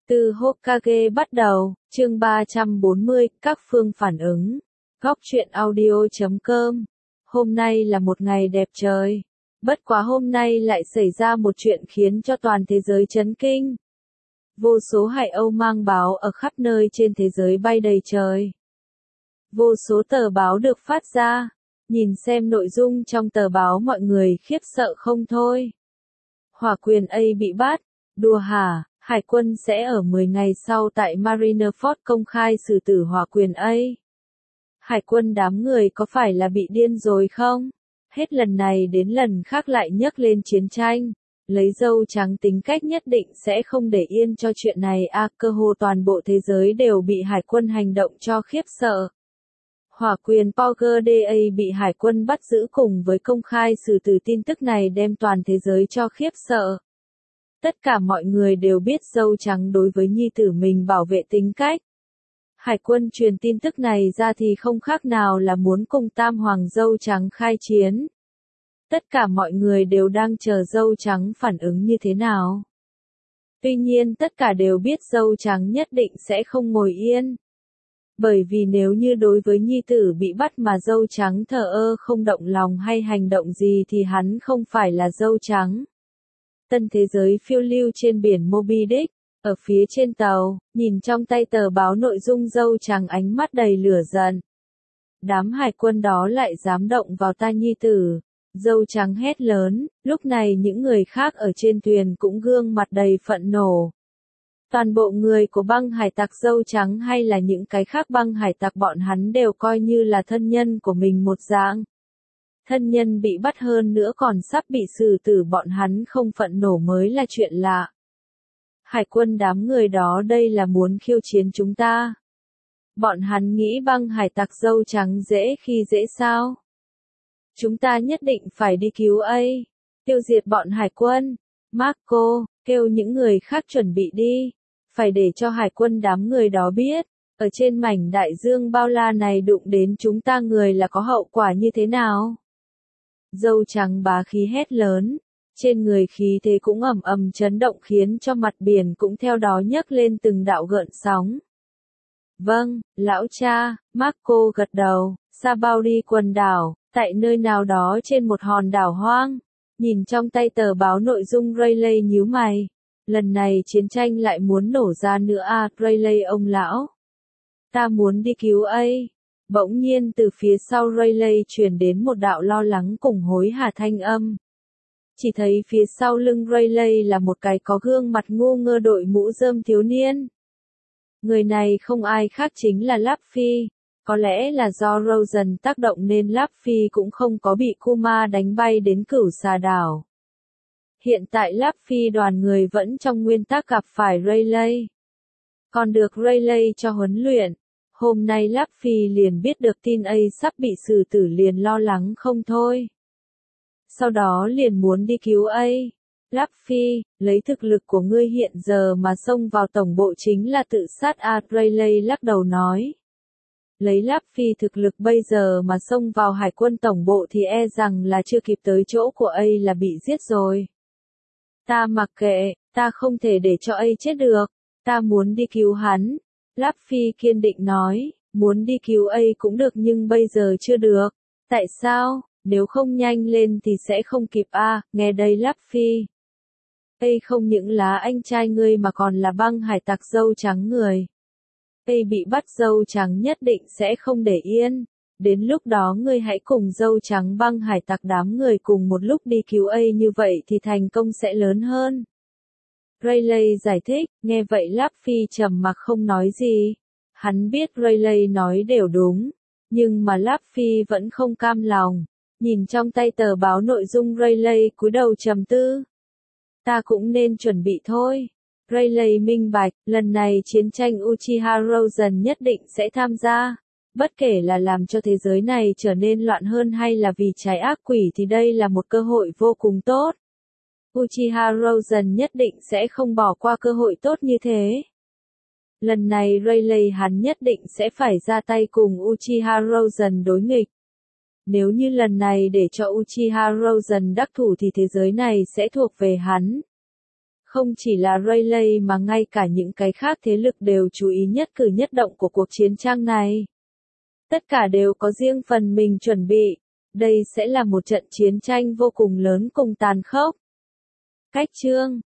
Từ Hokage bắt đầu, chương 340, các phương phản ứng. Góc truyện audio.com. Hôm nay là một ngày đẹp trời. Bất quá hôm nay lại xảy ra một chuyện khiến cho toàn thế giới chấn kinh. Vô số hải âu mang báo ở khắp nơi trên thế giới bay đầy trời. Vô số tờ báo được phát ra. Nhìn xem nội dung trong tờ báo mọi người khiếp sợ không thôi. Hỏa quyền A bị bắt. Đùa hả? Hải quân sẽ ở 10 ngày sau tại Marineford công khai xử tử hỏa quyền A. Hải quân đám người có phải là bị điên rồi không? Hết lần này đến lần khác lại nhấc lên chiến tranh. Lấy dâu trắng tính cách nhất định sẽ không để yên cho chuyện này cơ hồ toàn bộ thế giới đều bị hải quân hành động cho khiếp sợ. Hỏa quyền Power DA bị hải quân bắt giữ cùng với công khai xử tử tin tức này đem toàn thế giới cho khiếp sợ. Tất cả mọi người đều biết dâu trắng đối với nhi tử mình bảo vệ tính cách. Hải quân truyền tin tức này ra thì không khác nào là muốn cùng tam hoàng dâu trắng khai chiến. Tất cả mọi người đều đang chờ dâu trắng phản ứng như thế nào. Tuy nhiên tất cả đều biết dâu trắng nhất định sẽ không ngồi yên. Bởi vì nếu như đối với nhi tử bị bắt mà dâu trắng thờ ơ không động lòng hay hành động gì thì hắn không phải là dâu trắng. Tân thế giới phiêu lưu trên biển Moby Dick, ở phía trên tàu, nhìn trong tay tờ báo nội dung dâu trắng ánh mắt đầy lửa giận. Đám hải quân đó lại dám động vào ta nhi tử. Dâu trắng hét lớn, lúc này những người khác ở trên thuyền cũng gương mặt đầy phẫn nộ. Toàn bộ người của băng hải tặc dâu trắng hay là những cái khác băng hải tặc bọn hắn đều coi như là thân nhân của mình một dạng. Thân nhân bị bắt hơn nữa còn sắp bị xử tử bọn hắn không phẫn nộ mới là chuyện lạ. Hải quân đám người đó đây là muốn khiêu chiến chúng ta. Bọn hắn nghĩ băng hải tặc dâu trắng dễ khi dễ sao? Chúng ta nhất định phải đi cứu A, tiêu diệt bọn hải quân. Marco, kêu những người khác chuẩn bị đi. Phải để cho hải quân đám người đó biết, ở trên mảnh đại dương bao la này đụng đến chúng ta người là có hậu quả như thế nào. Dâu trắng bá khí hét lớn, trên người khí thế cũng ầm ầm chấn động khiến cho mặt biển cũng theo đó nhấc lên từng đạo gợn sóng. Vâng, lão cha, Marco gật đầu, Sabaudi quần đảo, tại nơi nào đó trên một hòn đảo hoang. Nhìn trong tay tờ báo nội dung Rayleigh nhíu mày. Lần này chiến tranh lại muốn nổ ra nữa Rayleigh ông lão. Ta muốn đi cứu A. Bỗng nhiên từ phía sau Rayleigh truyền đến một đạo lo lắng cùng hối hả thanh âm. Chỉ thấy phía sau lưng Rayleigh là một cái có gương mặt ngu ngơ đội mũ rơm thiếu niên. Người này không ai khác chính là Luffy. Có lẽ là do Rosen tác động nên Luffy cũng không có bị Kuma đánh bay đến Cửu Xà đảo. Hiện tại Luffy đoàn người vẫn trong nguyên tắc gặp phải Rayleigh. Còn được Rayleigh cho huấn luyện. Hôm nay Luffy liền biết được tin A sắp bị xử tử liền lo lắng không thôi. Sau đó liền muốn đi cứu A. Luffy, lấy thực lực của ngươi hiện giờ mà xông vào tổng bộ chính là tự sát Rayleigh lắc đầu nói. Lấy Luffy thực lực bây giờ mà xông vào hải quân tổng bộ thì e rằng là chưa kịp tới chỗ của A là bị giết rồi. Ta mặc kệ, ta không thể để cho A chết được, ta muốn đi cứu hắn. Luffy kiên định nói, muốn đi cứu A cũng được nhưng bây giờ chưa được. Tại sao? Nếu không nhanh lên thì sẽ không kịp nghe đây Luffy. A không những là anh trai ngươi mà còn là băng hải tặc dâu trắng người. A bị bắt dâu trắng nhất định sẽ không để yên. Đến lúc đó ngươi hãy cùng dâu trắng băng hải tặc đám người cùng một lúc đi cứu A như vậy thì thành công sẽ lớn hơn. Rayleigh giải thích, nghe vậy Luffy trầm mặc không nói gì. Hắn biết Rayleigh nói đều đúng, nhưng mà Luffy vẫn không cam lòng. Nhìn trong tay tờ báo nội dung Rayleigh cúi đầu trầm tư. Ta cũng nên chuẩn bị thôi. Rayleigh minh bạch, lần này chiến tranh Uchiha Rosen nhất định sẽ tham gia. Bất kể là làm cho thế giới này trở nên loạn hơn hay là vì trái ác quỷ thì đây là một cơ hội vô cùng tốt. Uchiha Rosen nhất định sẽ không bỏ qua cơ hội tốt như thế. Lần này Rayleigh hắn nhất định sẽ phải ra tay cùng Uchiha Rosen đối nghịch. Nếu như lần này để cho Uchiha Rosen đắc thủ thì thế giới này sẽ thuộc về hắn. Không chỉ là Rayleigh mà ngay cả những cái khác thế lực đều chú ý nhất cử nhất động của cuộc chiến tranh này. Tất cả đều có riêng phần mình chuẩn bị. Đây sẽ là một trận chiến tranh vô cùng lớn cùng tàn khốc. Cách chương